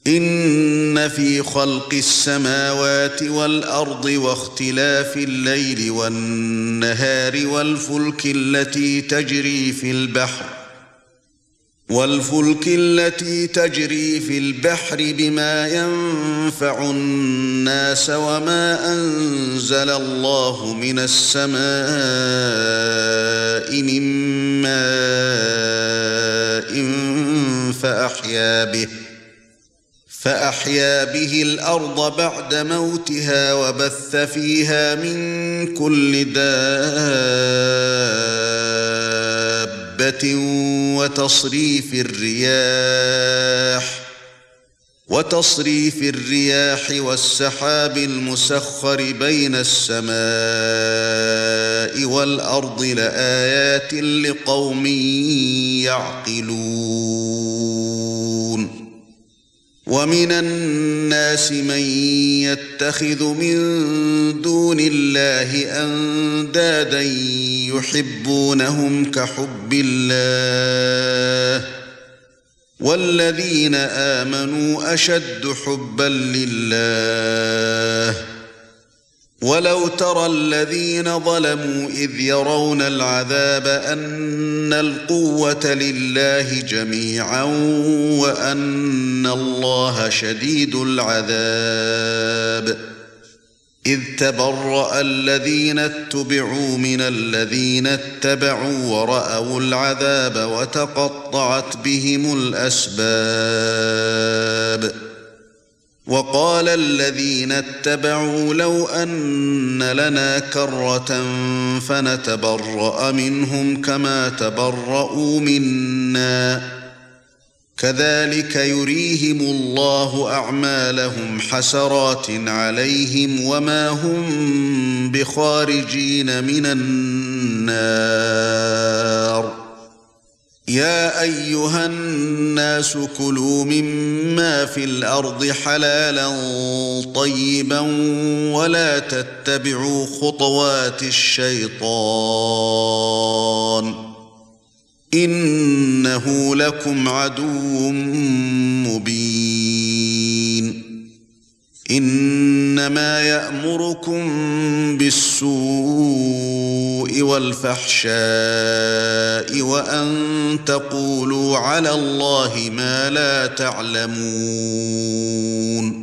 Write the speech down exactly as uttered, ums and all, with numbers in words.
إن في خلق السماوات والأرض واختلاف الليل والنهار والفلك التي تجري في البحر والفلك التي تجري في البحر بما ينفع الناس وما أنزل الله من السماء من ماء فأحيا به فأحيا به الأرض بعد موتها وبث فيها من كل دابة وتصريف الرياح وتصريف الرياح والسحاب المسخر بين السماء والأرض لآيات لقوم يعقلون ومن الناس من يتخذ من دون الله أندادا يحبونهم كحب الله والذين آمنوا أشد حبا لله ولو ترى الذين ظلموا إذ يرون العذاب أن القوة لله جميعا وأن الله شديد العذاب إذ تبرأ الذين اتبعوا من الذين اتبعوا ورأوا العذاب وتقطعت بهم الأسباب وقال الذين اتبعوا لو أن لنا كرة فنتبرأ منهم كما تبرؤوا منا كذلك يريهم الله أعمالهم حسرات عليهم وما هم بخارجين من النار يا أيها الناس كلوا مما في الأرض حلالا طيبا ولا تتبعوا خطوات الشيطان إنه لكم عدو مبين إنما يأمركم بالسوء والفحشاء وأن تقولوا على الله ما لا تعلمون